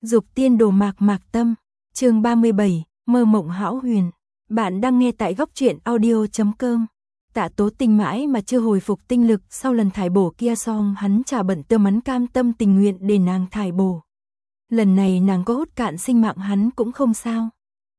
Dục tiên đồ mạc mạc tâm, chương 37, mơ mộng hão huyền. Bạn đang nghe tại góc truyện audio.com. Tạ Tố Tinh mãi mà chưa hồi phục tinh lực sau lần thải bổ kia xong hắn chả bận tâm hắn cam tâm tình nguyện để nàng thải bổ. Lần này nàng có hút cạn sinh mạng hắn cũng không sao.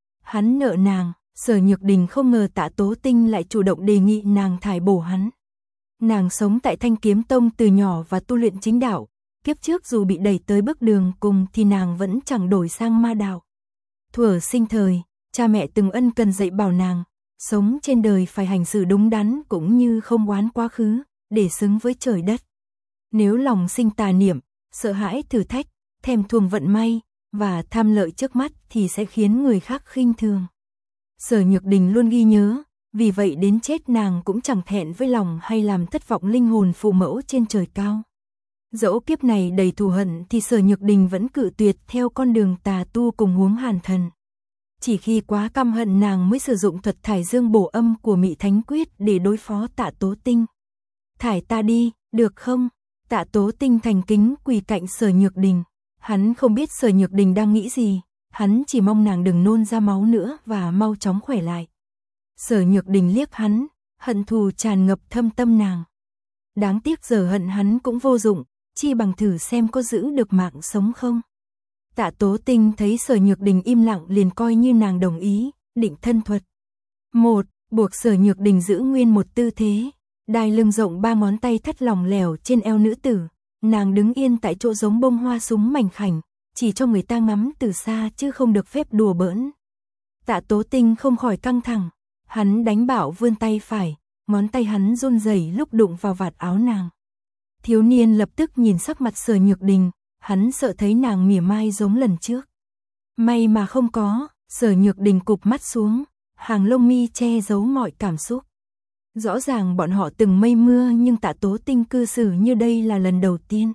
Hắn nợ nàng, Sở Nhược Đình không ngờ Tạ Tố Tinh lại chủ động đề nghị nàng thải bổ hắn. Nàng sống tại Thanh Kiếm Tông từ nhỏ và tu luyện chính đạo. Kiếp trước dù bị đẩy tới bước đường cùng thì nàng vẫn chẳng đổi sang ma đạo. Thuở sinh thời, cha mẹ từng ân cần dạy bảo nàng, sống trên đời phải hành xử đúng đắn cũng như không oán quá khứ, để xứng với trời đất. Nếu lòng sinh tà niệm, sợ hãi thử thách, thèm thuồng vận may, và tham lợi trước mắt thì sẽ khiến người khác khinh thường. Sở Nhược Đình luôn ghi nhớ, vì vậy đến chết nàng cũng chẳng thẹn với lòng hay làm thất vọng linh hồn phụ mẫu trên trời cao. Dẫu kiếp này đầy thù hận thì Sở Nhược Đình vẫn cự tuyệt theo con đường tà tu cùng Huống Hàn Thần. Chỉ khi quá căm hận nàng mới sử dụng thuật thải dương bổ âm của Mị Thánh Quyết để đối phó Tạ Tố Tinh. Thải ta đi, được không? Tạ Tố Tinh thành kính quỳ cạnh Sở Nhược Đình. Hắn không biết Sở Nhược Đình đang nghĩ gì, hắn chỉ mong nàng đừng nôn ra máu nữa và mau chóng khỏe lại. Sở Nhược Đình liếc hắn, hận thù tràn ngập thâm tâm nàng. Đáng tiếc giờ hận hắn cũng vô dụng, chi bằng thử xem có giữ được mạng sống không. Tạ Tố Tinh thấy Sở Nhược Đình im lặng liền coi như nàng đồng ý, định thân thuật. 1. Buộc Sở Nhược Đình giữ nguyên một tư thế, đai lưng rộng 3 ngón tay thắt lỏng lẻo trên eo nữ tử, nàng đứng yên tại chỗ giống bông hoa súng mảnh khảnh, chỉ cho người ta ngắm từ xa chứ không được phép đùa bỡn. Tạ Tố Tinh không khỏi căng thẳng, hắn đánh bảo vươn tay phải, ngón tay hắn run rẩy lúc đụng vào vạt áo nàng. Thiếu niên lập tức nhìn sắc mặt Sở Nhược Đình, hắn sợ thấy nàng mỉa mai giống lần trước. May mà không có, Sở Nhược Đình cụp mắt xuống, hàng lông mi che giấu mọi cảm xúc. Rõ ràng bọn họ từng mây mưa nhưng Tạ Tố Tinh cư xử như đây là lần đầu tiên.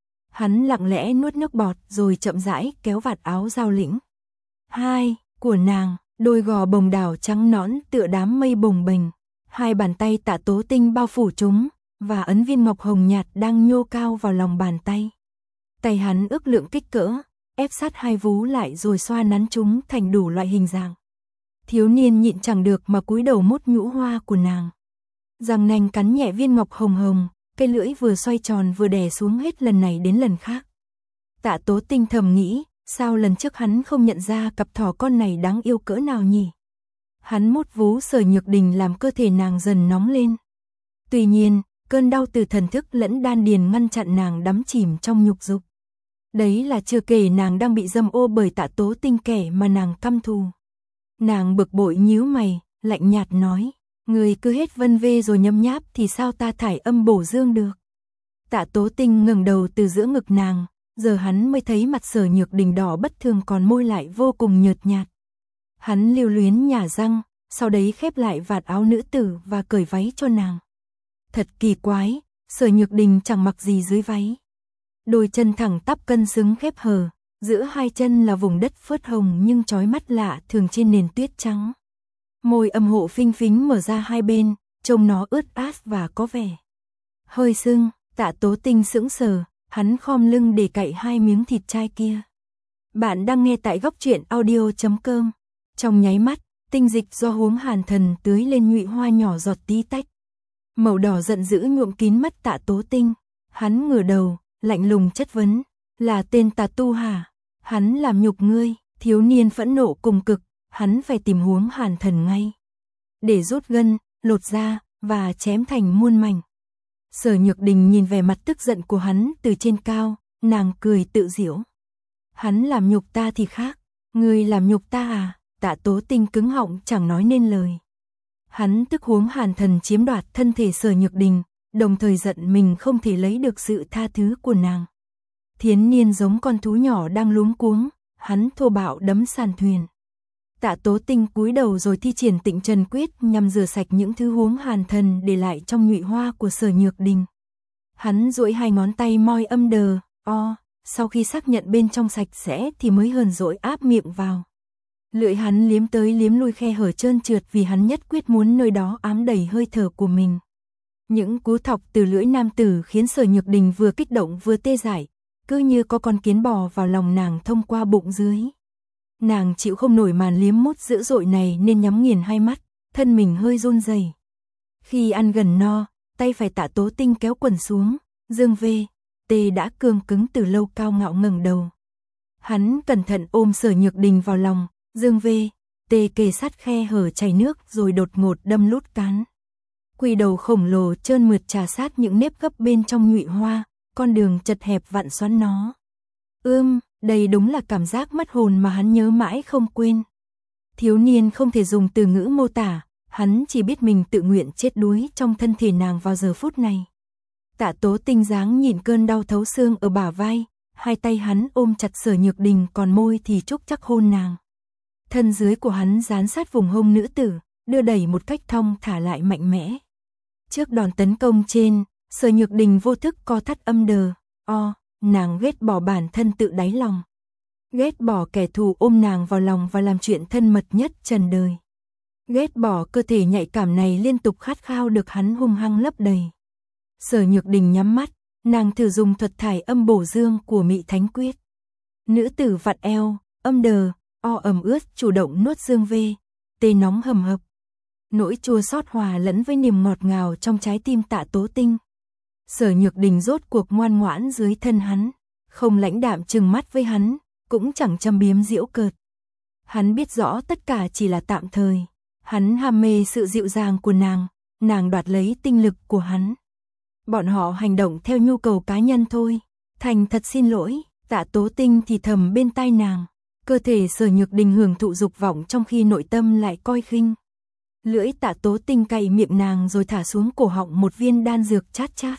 Hắn lặng lẽ nuốt nước bọt rồi chậm rãi kéo vạt áo giao lĩnh. 2. Của nàng, đôi gò bồng đảo trắng nõn tựa đám mây bồng bềnh, hai bàn tay Tạ Tố Tinh bao phủ chúng, và ấn viên ngọc hồng nhạt đang nhô cao vào lòng bàn tay. Tay hắn ước lượng kích cỡ, ép sát hai vú lại rồi xoa nắn chúng thành đủ loại hình dạng. Thiếu niên nhịn chẳng được mà cúi đầu mút nhũ hoa của nàng. Răng nanh cắn nhẹ viên ngọc hồng hồng, cây lưỡi vừa xoay tròn vừa đè xuống hết lần này đến lần khác. Tạ Tố Tinh thầm nghĩ, sao lần trước hắn không nhận ra cặp thỏ con này đáng yêu cỡ nào nhỉ? Hắn mút vú Sở Nhược Đình làm cơ thể nàng dần nóng lên. Tuy nhiên, cơn đau từ thần thức lẫn đan điền ngăn chặn nàng đắm chìm trong nhục dục. Đấy là chưa kể nàng đang bị dâm ô bởi Tạ Tố Tinh kẻ mà nàng căm thù. Nàng bực bội nhíu mày, lạnh nhạt nói, người cứ hết vân vê rồi nhấm nháp thì sao ta thải âm bổ dương được. Tạ Tố Tinh ngẩng đầu từ giữa ngực nàng, giờ hắn mới thấy mặt Sở Nhược Đình đỏ bất thường còn môi lại vô cùng nhợt nhạt. Hắn lưu luyến nhả răng, sau đấy khép lại vạt áo nữ tử và cởi váy cho nàng. Thật kỳ quái, Sở Nhược Đình chẳng mặc gì dưới váy. Đôi chân thẳng tắp cân xứng khép hờ, giữa hai chân là vùng đất phớt hồng nhưng chói mắt lạ thường trên nền tuyết trắng. Môi âm hộ phinh phính mở ra hai bên, trông nó ướt át và có vẻ hơi sưng. Tạ Tố Tinh sững sờ, hắn khom lưng để cạy hai miếng thịt chai kia. Bạn đang nghe tại góc truyện audio.com. Trong nháy mắt, tinh dịch do Huống Hàn Thần tưới lên nhụy hoa nhỏ giọt tí tách. Màu đỏ giận dữ nhuộm kín mắt Tạ Tố Tinh. Hắn ngửa đầu, lạnh lùng chất vấn, là tên tà tu hả? Hắn làm nhục ngươi. Thiếu niên phẫn nộ cùng cực, hắn phải tìm Huống Hàn Thần ngay, để rút gân, lột da và chém thành muôn mảnh. Sở Nhược Đình nhìn vẻ mặt tức giận của hắn từ trên cao, nàng cười tự giễu. Hắn làm nhục ta thì khác, ngươi làm nhục ta à? Tạ Tố Tinh cứng họng chẳng nói nên lời. Hắn tức Huống Hàn Thần chiếm đoạt thân thể Sở Nhược Đình, đồng thời giận mình không thể lấy được sự tha thứ của nàng. Thiến niên giống con thú nhỏ đang luống cuống, hắn thô bạo đấm sàn thuyền. Tạ Tố Tinh cúi đầu rồi thi triển Tịnh Trần Quyết nhằm rửa sạch những thứ Huống Hàn Thần để lại trong nhụy hoa của Sở Nhược Đình. Hắn duỗi hai ngón tay moi âm đờ, sau khi xác nhận bên trong sạch sẽ thì mới hờn dỗi áp miệng vào. Lưỡi hắn liếm tới liếm lui khe hở trơn trượt vì hắn nhất quyết muốn nơi đó ám đầy hơi thở của mình. Những cú thọc từ lưỡi nam tử khiến Sở Nhược Đình vừa kích động vừa tê dại, cứ như có con kiến bò vào lòng nàng thông qua bụng dưới. Nàng chịu không nổi màn liếm mút dữ dội này nên nhắm nghiền hai mắt, thân mình hơi run rẩy. Khi ăn gần no, tay phải Tạ Tố Tinh kéo quần xuống, Dương V.T đã cương cứng từ lâu cao ngạo ngẩng đầu. Hắn cẩn thận ôm Sở Nhược Đình vào lòng, Dương V.T kề sát khe hở chảy nước rồi đột ngột đâm lút cán. Quỳ đầu khổng lồ trơn mượt trà sát những nếp gấp bên trong nhụy hoa, con đường chật hẹp vặn xoắn nó. Đây đúng là cảm giác mất hồn mà hắn nhớ mãi không quên. Thiếu niên không thể dùng từ ngữ mô tả, hắn chỉ biết mình tự nguyện chết đuối trong thân thể nàng vào giờ phút này. Tạ Tố Tinh dáng nhìn cơn đau thấu xương ở bả vai, hai tay hắn ôm chặt Sở Nhược Đình còn môi thì chúc chắc hôn nàng. Thân dưới của hắn dán sát vùng hông nữ tử, đưa đẩy một cách thong thả lại mạnh mẽ. Trước đòn tấn công trên, Sở Nhược Đình vô thức co thắt âm đờ, nàng ghét bỏ bản thân tự đáy lòng. Ghét bỏ kẻ thù ôm nàng vào lòng và làm chuyện thân mật nhất trần đời. Ghét bỏ cơ thể nhạy cảm này liên tục khát khao được hắn hung hăng lấp đầy. Sở Nhược Đình nhắm mắt, nàng thử dùng thuật thải âm bổ dương của Mị Thánh Quyết. Nữ tử vặn eo, âm đờ, ẩm ướt chủ động nuốt Dương V.T nóng hầm hập. Nỗi chua xót hòa lẫn với niềm ngọt ngào trong trái tim Tạ Tố Tinh. Sở Nhược Đình rốt cuộc ngoan ngoãn dưới thân hắn, không lãnh đạm trừng mắt với hắn, cũng chẳng châm biếm giễu cợt. Hắn biết rõ tất cả chỉ là tạm thời, hắn ham mê sự dịu dàng của nàng đoạt lấy tinh lực của hắn. Bọn họ hành động theo nhu cầu cá nhân thôi. Thành thật xin lỗi, Tạ Tố Tinh thì thầm bên tai nàng. Cơ thể Sở Nhược Đình hưởng thụ dục vọng trong khi nội tâm lại coi khinh. Lưỡi Tạ Tố Tinh cạy miệng nàng rồi thả xuống cổ họng một viên đan dược chát chát.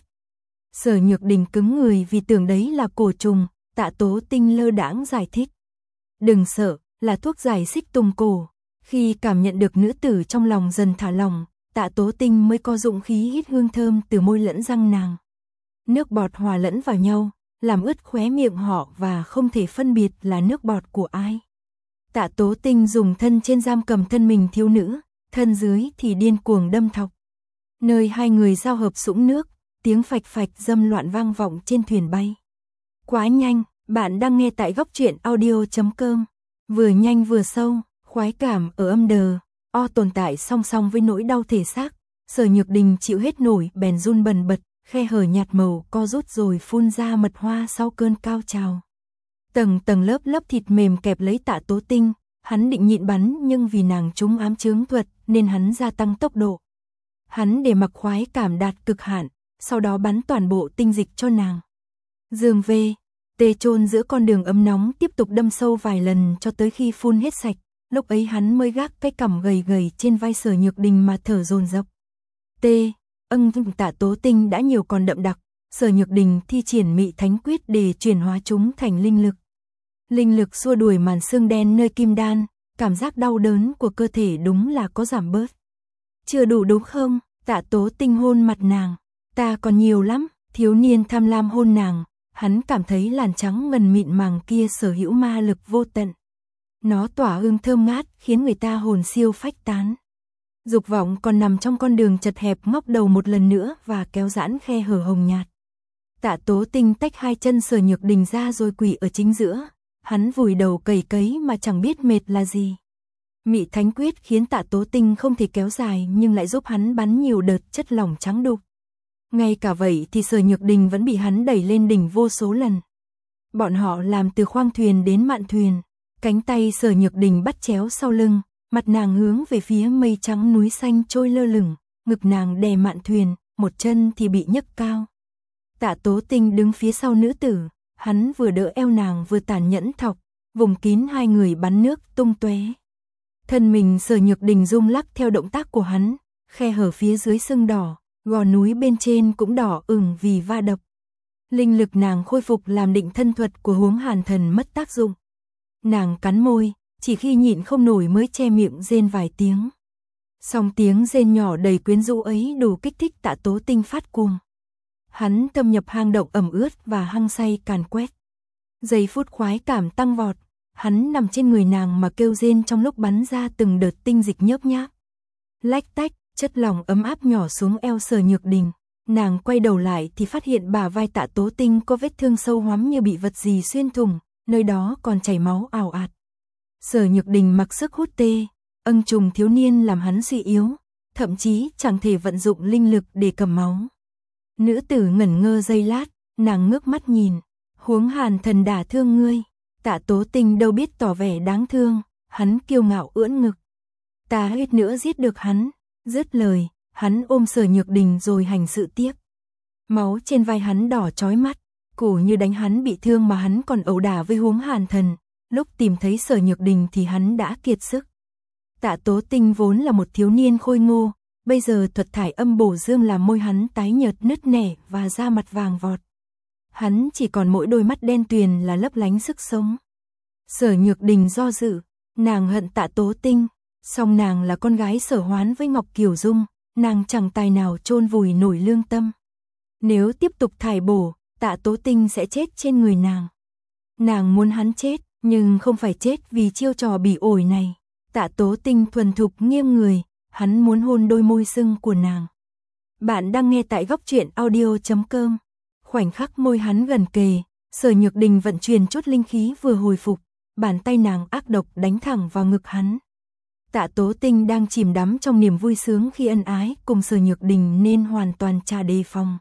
Sở Nhược Đình cứng người vì tưởng đấy là cổ trùng, Tạ Tố Tinh lơ đãng giải thích. Đừng sợ, là thuốc giải xích tùng cổ. Khi cảm nhận được nữ tử trong lòng dần thả lỏng, Tạ Tố Tinh mới có dũng khí hít hương thơm từ môi lẫn răng nàng. Nước bọt hòa lẫn vào nhau, làm ướt khóe miệng họ và không thể phân biệt là nước bọt của ai. Tạ Tố Tinh dùng thân trên giam cầm thân mình thiếu nữ, thân dưới thì điên cuồng đâm thọc. Nơi hai người giao hợp sũng nước, tiếng phạch phạch dâm loạn vang vọng trên thuyền bay. Quá nhanh, bạn đang nghe tại góc truyện audio.com. Vừa nhanh vừa sâu, khoái cảm ở âm đờ, tồn tại song song với nỗi đau thể xác. Sở Nhược Đình chịu hết nổi bèn run bần bật, khe hở nhạt màu co rút rồi phun ra mật hoa sau cơn cao trào. Tầng tầng lớp lớp thịt mềm kẹp lấy Tạ Tố Tinh, hắn định nhịn bắn nhưng vì nàng trúng ám chướng thuật nên hắn gia tăng tốc độ. Hắn để mặc khoái cảm đạt cực hạn, sau đó bắn toàn bộ tinh dịch cho nàng. Dương V.T chôn giữa con đường ấm nóng tiếp tục đâm sâu vài lần cho tới khi phun hết sạch, lúc ấy hắn mới gác cái cằm gầy gầy trên vai Sở Nhược Đình mà thở dồn dập. Tạ Tố Tinh đã nhiều còn đậm đặc, Sở Nhược Đình thi triển Mị Thánh Quyết để chuyển hóa chúng thành linh lực. Linh lực xua đuổi màn xương đen nơi kim đan, cảm giác đau đớn của cơ thể đúng là có giảm bớt. Chưa đủ đúng không? Tạ Tố Tinh hôn mặt nàng. Ta còn nhiều lắm. Thiếu niên tham lam hôn nàng, hắn cảm thấy làn trắng ngần mịn màng kia sở hữu ma lực vô tận. Nó tỏa hương thơm ngát khiến người ta hồn siêu phách tán. Dục vọng còn nằm trong con đường chật hẹp ngóc đầu một lần nữa và kéo giãn khe hở hồng nhạt. Tạ Tố Tinh tách hai chân Sở Nhược Đình ra rồi quỳ ở chính giữa. Hắn vùi đầu cầy cấy mà chẳng biết mệt là gì. Mị Thánh Quyết khiến Tạ Tố Tinh không thể kéo dài nhưng lại giúp hắn bắn nhiều đợt chất lỏng trắng đục. Ngay cả vậy thì Sở Nhược Đình vẫn bị hắn đẩy lên đỉnh vô số lần. Bọn họ làm từ khoang thuyền đến mạn thuyền. Cánh tay Sở Nhược Đình bắt chéo sau lưng, mặt nàng hướng về phía mây trắng núi xanh trôi lơ lửng, ngực nàng đè mạn thuyền, một chân thì bị nhấc cao. Tạ Tố Tinh đứng phía sau nữ tử, hắn vừa đỡ eo nàng vừa tàn nhẫn thọc, vùng kín hai người bắn nước tung tóe. Thân mình Sở Nhược Đình rung lắc theo động tác của hắn, khe hở phía dưới sưng đỏ, gò núi bên trên cũng đỏ ửng vì va đập. Linh lực nàng khôi phục làm định thân thuật của Huống Hàn Thần mất tác dụng. Nàng cắn môi, chỉ khi nhịn không nổi mới che miệng rên vài tiếng. Song tiếng rên nhỏ đầy quyến rũ ấy đủ kích thích Tạ Tố Tinh phát cuồng. Hắn thâm nhập hang động ẩm ướt và hăng say càn quét. Giây phút khoái cảm tăng vọt, hắn nằm trên người nàng mà kêu rên trong lúc bắn ra từng đợt tinh dịch nhớp nháp. Lách tách, chất lỏng ấm áp nhỏ xuống eo Sở Nhược Đình. Nàng quay đầu lại thì phát hiện bả vai Tạ Tố Tinh có vết thương sâu hoắm như bị vật gì xuyên thủng, nơi đó còn chảy máu ào ạt. Sở Nhược Đình mặc sức hút tê, ân trùng thiếu niên làm hắn suy yếu, thậm chí chẳng thể vận dụng linh lực để cầm máu. Nữ tử ngẩn ngơ giây lát, nàng ngước mắt nhìn, huống Hàn Thần đả thương ngươi. Tạ Tố Tinh đâu biết tỏ vẻ đáng thương, hắn kiêu ngạo ưỡn ngực. Ta hết nữa giết được hắn, dứt lời, hắn ôm Sở Nhược Đình rồi hành sự tiếp. Máu trên vai hắn đỏ chói mắt, củ như đánh hắn bị thương mà hắn còn ẩu đả với huống Hàn Thần, lúc tìm thấy Sở Nhược Đình thì hắn đã kiệt sức. Tạ Tố Tinh vốn là một thiếu niên khôi ngô, bây giờ thuật thải âm bổ dương làm môi hắn tái nhợt nứt nẻ và da mặt vàng vọt. Hắn chỉ còn mỗi đôi mắt đen tuyền là lấp lánh sức sống. Sở Nhược Đình do dự, nàng hận Tạ Tố Tinh, song nàng là con gái Sở Hoán với Ngọc Kiều Dung, nàng chẳng tài nào chôn vùi nổi lương tâm. Nếu tiếp tục thải bổ, Tạ Tố Tinh sẽ chết trên người nàng. Nàng muốn hắn chết, nhưng không phải chết vì chiêu trò bỉ ổi này. Tạ Tố Tinh thuần thục nghiêng người, hắn muốn hôn đôi môi sưng của nàng. Bạn đang nghe tại góc truyện audio.com. Khoảnh khắc môi hắn gần kề, Sở Nhược Đình vận chuyển chút linh khí vừa hồi phục, bàn tay nàng ác độc đánh thẳng vào ngực hắn. Tạ Tố Tinh đang chìm đắm trong niềm vui sướng khi ân ái cùng Sở Nhược Đình nên hoàn toàn tra đề phòng.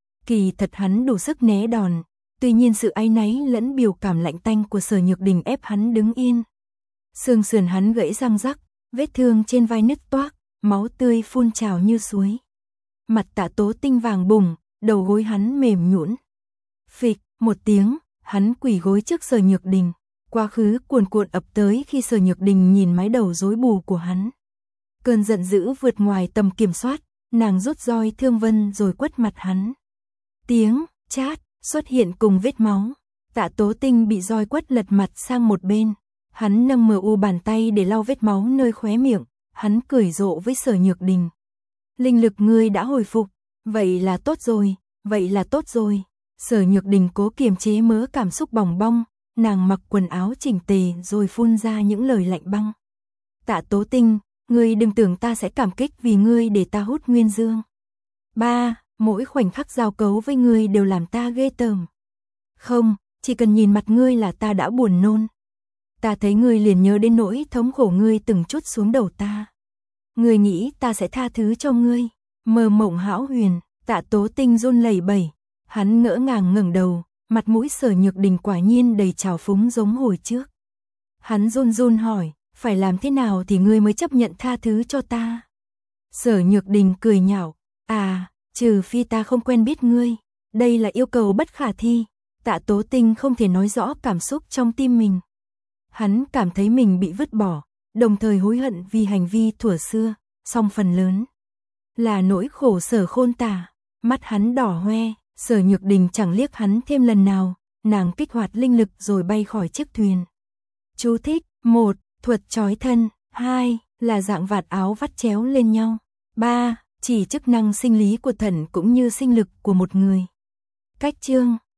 Kỳ thật hắn đủ sức né đòn, tuy nhiên sự áy náy lẫn biểu cảm lạnh tanh của Sở Nhược Đình ép hắn đứng yên. Xương sườn hắn gãy răng rắc, vết thương trên vai nứt toác, máu tươi phun trào như suối. Mặt Tạ Tố Tinh vàng bùng, đầu gối hắn mềm nhũn. Phịch, một tiếng, hắn quỳ gối trước Sở Nhược Đình. Quá khứ cuồn cuộn ập tới khi Sở Nhược Đình nhìn mái đầu rối bù của hắn. Cơn giận dữ vượt ngoài tầm kiểm soát, nàng rút roi thương vân rồi quất mặt hắn. Tiếng chát xuất hiện cùng vết máu. Tạ Tố Tinh bị roi quất lật mặt sang một bên. Hắn nâng mờ u bàn tay để lau vết máu nơi khóe miệng. Hắn cười rộ với Sở Nhược Đình. Linh lực ngươi đã hồi phục, vậy là tốt rồi, vậy là tốt rồi. Sở Nhược Đình cố kiềm chế mớ cảm xúc bòng bong, nàng mặc quần áo chỉnh tề rồi phun ra những lời lạnh băng. Tạ Tố Tinh, ngươi đừng tưởng ta sẽ cảm kích vì ngươi để ta hút nguyên dương. Mỗi khoảnh khắc giao cấu với ngươi đều làm ta ghê tởm. Không, chỉ cần nhìn mặt ngươi là ta đã buồn nôn. Ta thấy ngươi liền nhớ đến nỗi thống khổ ngươi từng chút xuống đầu ta. Ngươi nghĩ ta sẽ tha thứ cho ngươi? Mơ mộng hão huyền. Tạ Tố Tinh run lẩy bẩy, hắn ngỡ ngàng ngẩng đầu, mặt mũi Sở Nhược Đình quả nhiên đầy trào phúng giống hồi trước. Hắn run run hỏi, phải làm thế nào thì ngươi mới chấp nhận tha thứ cho ta? Sở Nhược Đình cười nhạo, trừ phi ta không quen biết ngươi, đây là yêu cầu bất khả thi. Tạ Tố Tinh không thể nói rõ cảm xúc trong tim mình. Hắn cảm thấy mình bị vứt bỏ, đồng thời hối hận vì hành vi thuở xưa, song phần lớn là nỗi khổ sở khôn tả. Mắt hắn đỏ hoe, Sở Nhược Đình chẳng liếc hắn thêm lần nào, nàng kích hoạt linh lực rồi bay khỏi chiếc thuyền. Chú thích: 1. Thuật trói thân. 2. Là dạng vạt áo vắt chéo lên nhau. 3. Chỉ chức năng sinh lý của thần cũng như sinh lực của một người. Cách chương